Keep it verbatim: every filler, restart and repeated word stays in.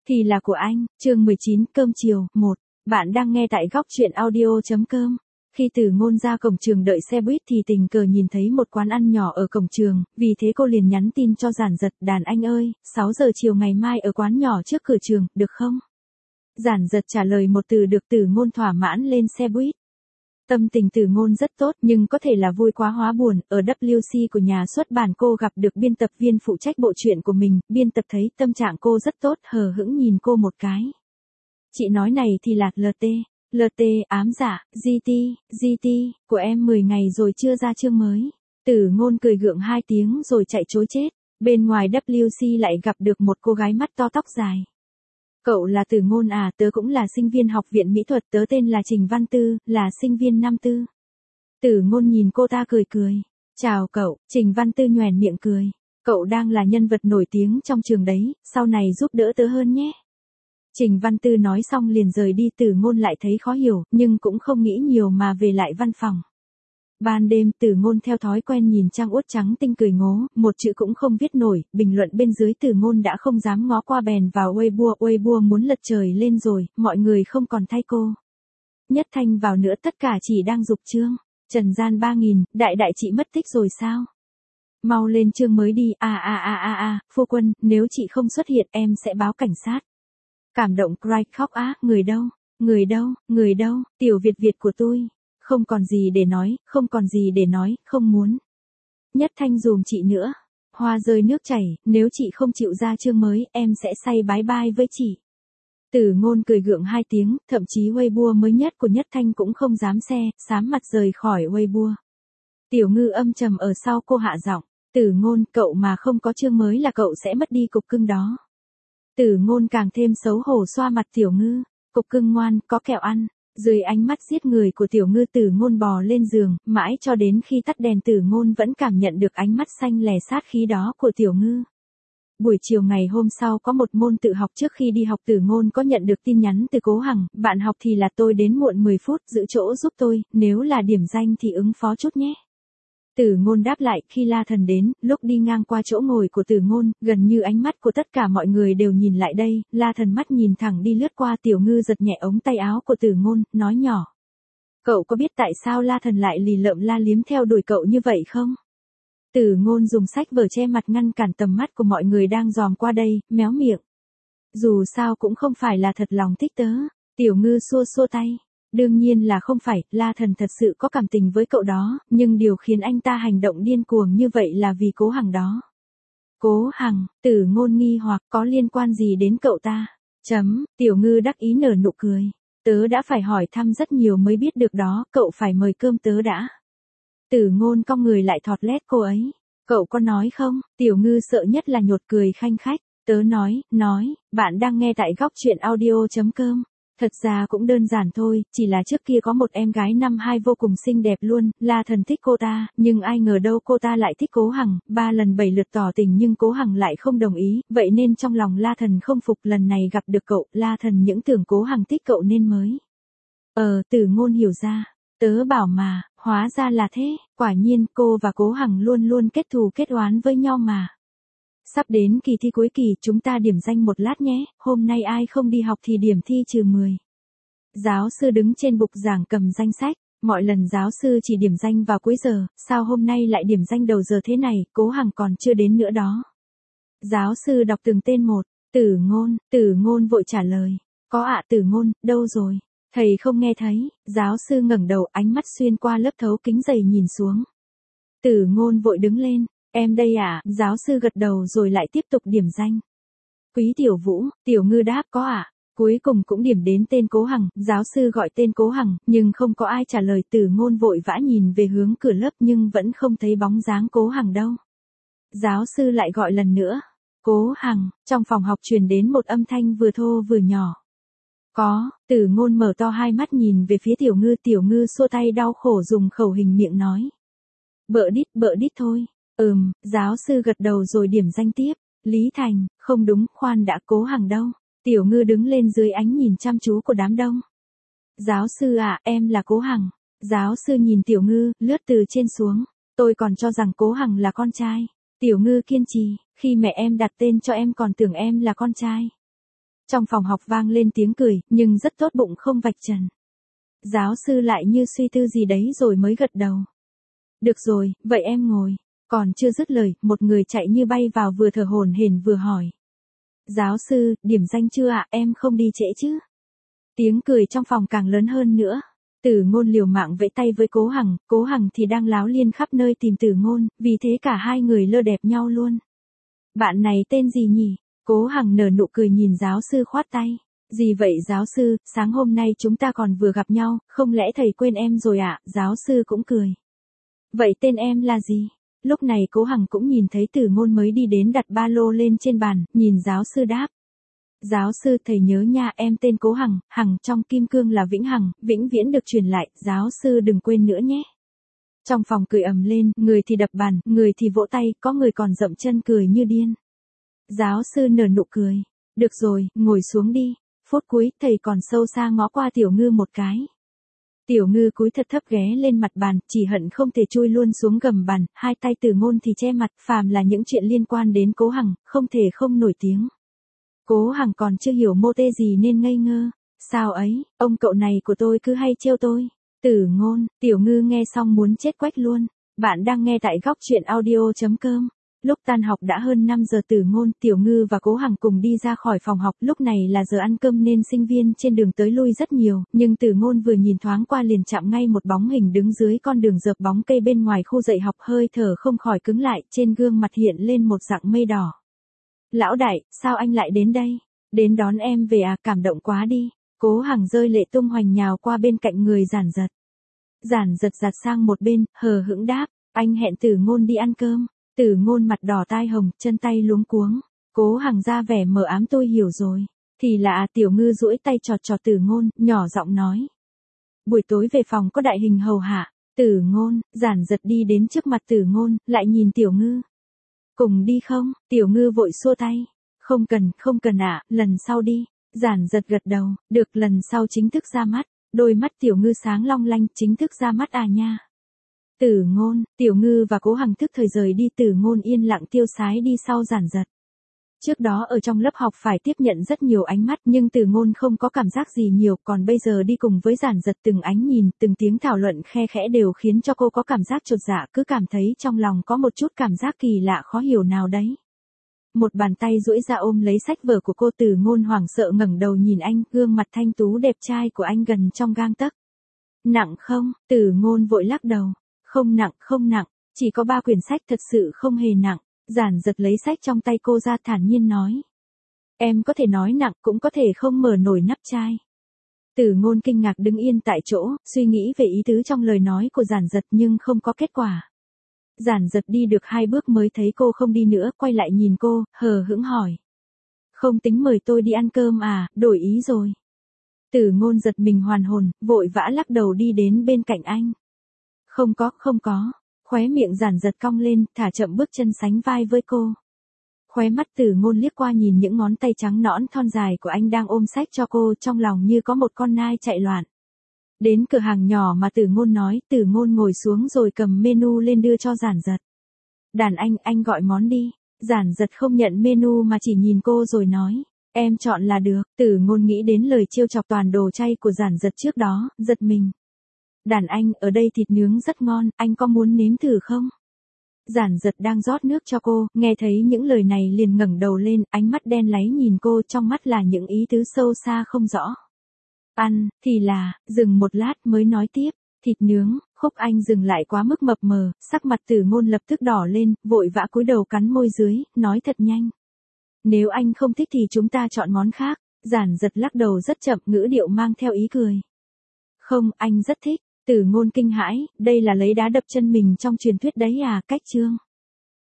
Thì là của anh, chương mười chín, cơm chiều, một. Bạn đang nghe tại góc truyện audio.com. Khi Từ Ngôn ra cổng trường đợi xe buýt thì tình cờ nhìn thấy một quán ăn nhỏ ở cổng trường, vì thế cô liền nhắn tin cho Giản Giật, đàn anh ơi, sáu giờ chiều ngày mai ở quán nhỏ trước cửa trường, được không? Giản Giật trả lời một từ được. Từ Ngôn thỏa mãn lên xe buýt. Tâm tình Từ Ngôn rất tốt nhưng có thể là vui quá hóa buồn, ở W C của nhà xuất bản cô gặp được biên tập viên phụ trách bộ truyện của mình, biên tập thấy tâm trạng cô rất tốt, hờ hững nhìn cô một cái. Chị nói này thì là lờ tê, lờ tê, ám dạ, giê tê, giê tê, của em mười ngày rồi chưa ra chương mới. Từ Ngôn cười gượng hai tiếng rồi chạy trối chết, bên ngoài W C lại gặp được một cô gái mắt to tóc dài. Cậu là Từ Ngôn à? Tớ cũng là sinh viên học viện mỹ thuật, tớ tên là Trình Văn Tư, là sinh viên năm tư. Từ Ngôn nhìn cô ta cười cười. Chào cậu. Trình Văn Tư nhoẻn miệng cười. Cậu đang là nhân vật nổi tiếng trong trường đấy, sau này giúp đỡ tớ hơn nhé. Trình Văn Tư nói xong liền rời đi. Từ Ngôn lại thấy khó hiểu, nhưng cũng không nghĩ nhiều mà về lại văn phòng. Ban đêm, Từ Ngôn theo thói quen nhìn trang uất trắng tinh cười ngố, một chữ cũng không viết nổi, bình luận bên dưới Từ Ngôn đã không dám ngó qua bèn vào Weibo, Weibo muốn lật trời lên rồi, mọi người không còn thay cô. Nhất Thanh vào nữa, tất cả chỉ đang dục chương. Trần gian ba nghìn, đại đại chị mất tích rồi sao? Mau lên chương mới đi, a a a a a, phu quân, nếu chị không xuất hiện em sẽ báo cảnh sát. Cảm động cry khóc á, người đâu, người đâu, người đâu, tiểu Việt Việt của tôi. Không còn gì để nói, không còn gì để nói, không muốn. Nhất Thanh dùm chị nữa. Hoa rơi nước chảy, nếu chị không chịu ra chương mới, em sẽ say bái bai với chị. Từ Ngôn cười gượng hai tiếng, thậm chí Weibo mới nhất của Nhất Thanh cũng không dám xe, xám mặt rời khỏi Weibo. Tiểu Ngư âm trầm ở sau cô hạ giọng. Từ Ngôn, cậu mà không có chương mới là cậu sẽ mất đi cục cưng đó. Từ Ngôn càng thêm xấu hổ xoa mặt Tiểu Ngư. Cục cưng ngoan, có kẹo ăn. Dưới ánh mắt giết người của Tiểu Ngư, Từ Ngôn bò lên giường, mãi cho đến khi tắt đèn Từ Ngôn vẫn cảm nhận được ánh mắt xanh lè sát khí đó của Tiểu Ngư. Buổi chiều ngày hôm sau có một môn tự học, trước khi đi học Từ Ngôn có nhận được tin nhắn từ Cố Hằng, bạn học thì là tôi đến muộn mười phút, giữ chỗ giúp tôi, nếu là điểm danh thì ứng phó chút nhé. Từ Ngôn đáp lại. Khi La Thần đến, lúc đi ngang qua chỗ ngồi của Từ Ngôn, gần như ánh mắt của tất cả mọi người đều nhìn lại đây, La Thần mắt nhìn thẳng đi lướt qua. Tiểu Ngư giật nhẹ ống tay áo của Từ Ngôn, nói nhỏ. Cậu có biết tại sao La Thần lại lì lợm la liếm theo đuổi cậu như vậy không? Từ Ngôn dùng sách vở che mặt ngăn cản tầm mắt của mọi người đang dòm qua đây, méo miệng. Dù sao cũng không phải là thật lòng thích tớ. Tiểu Ngư xua xua tay. Đương nhiên là không phải, La Thần thật sự có cảm tình với cậu đó, nhưng điều khiến anh ta hành động điên cuồng như vậy là vì Cố Hằng đó. Cố Hằng? Từ Ngôn nghi hoặc, có liên quan gì đến cậu ta? Chấm, Tiểu Ngư đắc ý nở nụ cười. Tớ đã phải hỏi thăm rất nhiều mới biết được đó, cậu phải mời cơm tớ đã. Từ Ngôn cong người lại thọt lét cô ấy. Cậu có nói không? Tiểu Ngư sợ nhất là nhột cười khanh khách. Tớ nói, nói, bạn đang nghe tại góc truyện audio.com. Thật ra cũng đơn giản thôi, chỉ là trước kia có một em gái năm hai vô cùng xinh đẹp luôn, La Thần thích cô ta, nhưng ai ngờ đâu cô ta lại thích Cố Hằng, ba lần bảy lượt tỏ tình nhưng Cố Hằng lại không đồng ý, vậy nên trong lòng La Thần không phục, lần này gặp được cậu, La Thần những tưởng Cố Hằng thích cậu nên mới. Ờ, Từ Ngôn hiểu ra, tớ bảo mà, hóa ra là thế, quả nhiên cô và Cố Hằng luôn luôn kết thù kết oán với nhau mà. Sắp đến kỳ thi cuối kỳ, chúng ta điểm danh một lát nhé, hôm nay ai không đi học thì điểm thi trừ mười. Giáo sư đứng trên bục giảng cầm danh sách, mọi lần giáo sư chỉ điểm danh vào cuối giờ, sao hôm nay lại điểm danh đầu giờ thế này, Cố Hằng còn chưa đến nữa đó. Giáo sư đọc từng tên một. Từ Ngôn, Từ Ngôn vội trả lời. Có ạ. Từ Ngôn, đâu rồi? Thầy không nghe thấy. Giáo sư ngẩng đầu, ánh mắt xuyên qua lớp thấu kính dày nhìn xuống. Từ Ngôn vội đứng lên. Em đây à? Giáo sư gật đầu rồi lại tiếp tục điểm danh. Quý Tiểu Vũ, Tiểu Ngư đáp có ạ. Cuối cùng cũng điểm đến tên Cố Hằng, giáo sư gọi tên Cố Hằng, nhưng không có ai trả lời. Từ Ngôn vội vã nhìn về hướng cửa lớp nhưng vẫn không thấy bóng dáng Cố Hằng đâu. Giáo sư lại gọi lần nữa. Cố Hằng, trong phòng học truyền đến một âm thanh vừa thô vừa nhỏ. Có. Từ Ngôn mở to hai mắt nhìn về phía Tiểu Ngư. Tiểu Ngư xua tay đau khổ dùng khẩu hình miệng nói. Bợ đít, bợ đít thôi. Ừm, giáo sư gật đầu rồi điểm danh tiếp. Lý Thành, không đúng, khoan đã, Cố Hằng đâu? Tiểu Ngư đứng lên dưới ánh nhìn chăm chú của đám đông. Giáo sư à, em là Cố Hằng. Giáo sư nhìn Tiểu Ngư, lướt từ trên xuống. Tôi còn cho rằng Cố Hằng là con trai. Tiểu Ngư kiên trì, khi mẹ em đặt tên cho em còn tưởng em là con trai. Trong phòng học vang lên tiếng cười, nhưng rất tốt bụng không vạch trần. Giáo sư lại như suy tư gì đấy rồi mới gật đầu. Được rồi, vậy em ngồi. Còn chưa dứt lời, một người chạy như bay vào vừa thở hổn hển vừa hỏi. Giáo sư, điểm danh chưa ạ, em không đi trễ chứ? Tiếng cười trong phòng càng lớn hơn nữa. Tử Ngôn liều mạng vẫy tay với Cố Hằng, Cố Hằng thì đang láo liên khắp nơi tìm Tử Ngôn, vì thế cả hai người lơ đẹp nhau luôn. Bạn này tên gì nhỉ? Cố Hằng nở nụ cười nhìn giáo sư khoát tay. Gì vậy giáo sư, sáng hôm nay chúng ta còn vừa gặp nhau, không lẽ thầy quên em rồi ạ? Giáo sư cũng cười. Vậy tên em là gì? Lúc này Cố Hằng cũng nhìn thấy Tử Ngôn mới đi đến đặt ba lô lên trên bàn, nhìn giáo sư đáp. Giáo sư thầy nhớ nha, em tên Cố Hằng, Hằng trong kim cương là vĩnh hằng, vĩnh viễn được truyền lại, giáo sư đừng quên nữa nhé. Trong phòng cười ầm lên, người thì đập bàn, người thì vỗ tay, có người còn dậm chân cười như điên. Giáo sư nở nụ cười. Được rồi, ngồi xuống đi. Phút cuối, thầy còn sâu xa ngó qua Tiểu Ngư một cái. Tiểu Ngư cúi thật thấp ghé lên mặt bàn, chỉ hận không thể chui luôn xuống gầm bàn, hai tay Tử Ngôn thì che mặt, phàm là những chuyện liên quan đến Cố Hằng, không thể không nổi tiếng. Cố Hằng còn chưa hiểu mô tê gì nên ngây ngơ. Sao ấy, ông cậu này của tôi cứ hay trêu tôi. Tử Ngôn, Tiểu Ngư nghe xong muốn chết quách luôn. Bạn đang nghe tại góc truyện audio chấm com. Lúc tan học đã hơn năm giờ, Tử Ngôn, Tiểu Ngư và Cố Hằng cùng đi ra khỏi phòng học. Lúc này là giờ ăn cơm nên sinh viên trên đường tới lui rất nhiều, nhưng Tử Ngôn vừa nhìn thoáng qua liền chạm ngay một bóng hình đứng dưới con đường dợp bóng cây bên ngoài khu dạy học, hơi thở không khỏi cứng lại, trên gương mặt hiện lên một dạng mây đỏ. Lão đại, sao anh lại đến đây? Đến đón em về à, cảm động quá đi. Cố Hằng rơi lệ tung hoành nhào qua bên cạnh người Giản Giật. Giản Giật giặt sang một bên, hờ hững đáp, anh hẹn Tử Ngôn đi ăn cơm. Tử Ngôn mặt đỏ tai hồng, chân tay luống cuống. Cố Hằng ra vẻ mờ ám, tôi hiểu rồi. Thì là à, Tiểu Ngư duỗi tay chọt chọt Tử Ngôn, nhỏ giọng nói. Buổi tối về phòng có đại hình hầu hạ. Tử Ngôn, Giản Giật đi đến trước mặt Tử Ngôn, lại nhìn Tiểu Ngư. Cùng đi không? Tiểu Ngư vội xua tay. Không cần, không cần ạ, à, lần sau đi. Giản Giật gật đầu, được, lần sau chính thức ra mắt. Đôi mắt Tiểu Ngư sáng long lanh, chính thức ra mắt à nha. Tử Ngôn, Tiểu Ngư và Cố Hằng thức thời rời đi, Tử Ngôn yên lặng tiêu sái đi sau Giản Giật. Trước đó ở trong lớp học phải tiếp nhận rất nhiều ánh mắt, nhưng Tử Ngôn không có cảm giác gì nhiều, còn bây giờ đi cùng với Giản Giật, từng ánh nhìn, từng tiếng thảo luận khe khẽ đều khiến cho cô có cảm giác chột dạ, cứ cảm thấy trong lòng có một chút cảm giác kỳ lạ khó hiểu nào đấy. Một bàn tay duỗi ra ôm lấy sách vở của cô, Tử Ngôn hoảng sợ ngẩng đầu nhìn anh, gương mặt thanh tú đẹp trai của anh gần trong gang tấc. Nặng không? Tử Ngôn vội lắc đầu. Không nặng, không nặng, chỉ có ba quyển sách, thật sự không hề nặng. Giản Giật lấy sách trong tay cô ra thản nhiên nói. Em có thể nói nặng, cũng có thể không mở nổi nắp chai. Tử Ngôn kinh ngạc đứng yên tại chỗ, suy nghĩ về ý tứ trong lời nói của Giản Giật nhưng không có kết quả. Giản Giật đi được hai bước mới thấy cô không đi nữa, quay lại nhìn cô, hờ hững hỏi. Không tính mời tôi đi ăn cơm à, đổi ý rồi. Tử Ngôn giật mình hoàn hồn, vội vã lắc đầu đi đến bên cạnh anh. Không có, không có. Khóe miệng Giản Giật cong lên, thả chậm bước chân sánh vai với cô. Khóe mắt Tử Ngôn liếc qua nhìn những ngón tay trắng nõn thon dài của anh đang ôm sách cho cô, trong lòng như có một con nai chạy loạn. Đến cửa hàng nhỏ mà Tử Ngôn nói, Tử Ngôn ngồi xuống rồi cầm menu lên đưa cho Giản Giật. Đàn anh, anh gọi món đi. Giản Giật không nhận menu mà chỉ nhìn cô rồi nói. Em chọn là được. Tử Ngôn nghĩ đến lời trêu chọc toàn đồ chay của Giản Giật trước đó, giật mình. Đàn anh, ở đây thịt nướng rất ngon, anh có muốn nếm thử không? Giản Giật đang rót nước cho cô, nghe thấy những lời này liền ngẩng đầu lên, ánh mắt đen láy nhìn cô, trong mắt là những ý tứ sâu xa không rõ. Ăn, thì là, dừng một lát mới nói tiếp, thịt nướng. Khúc Anh dừng lại quá mức mập mờ, sắc mặt Tử Ngôn lập tức đỏ lên, vội vã cúi đầu cắn môi dưới, nói thật nhanh. Nếu anh không thích thì chúng ta chọn món khác. Giản Giật lắc đầu rất chậm, ngữ điệu mang theo ý cười. Không, anh rất thích. Tử Ngôn kinh hãi, đây là lấy đá đập chân mình trong truyền thuyết đấy à, cách chương.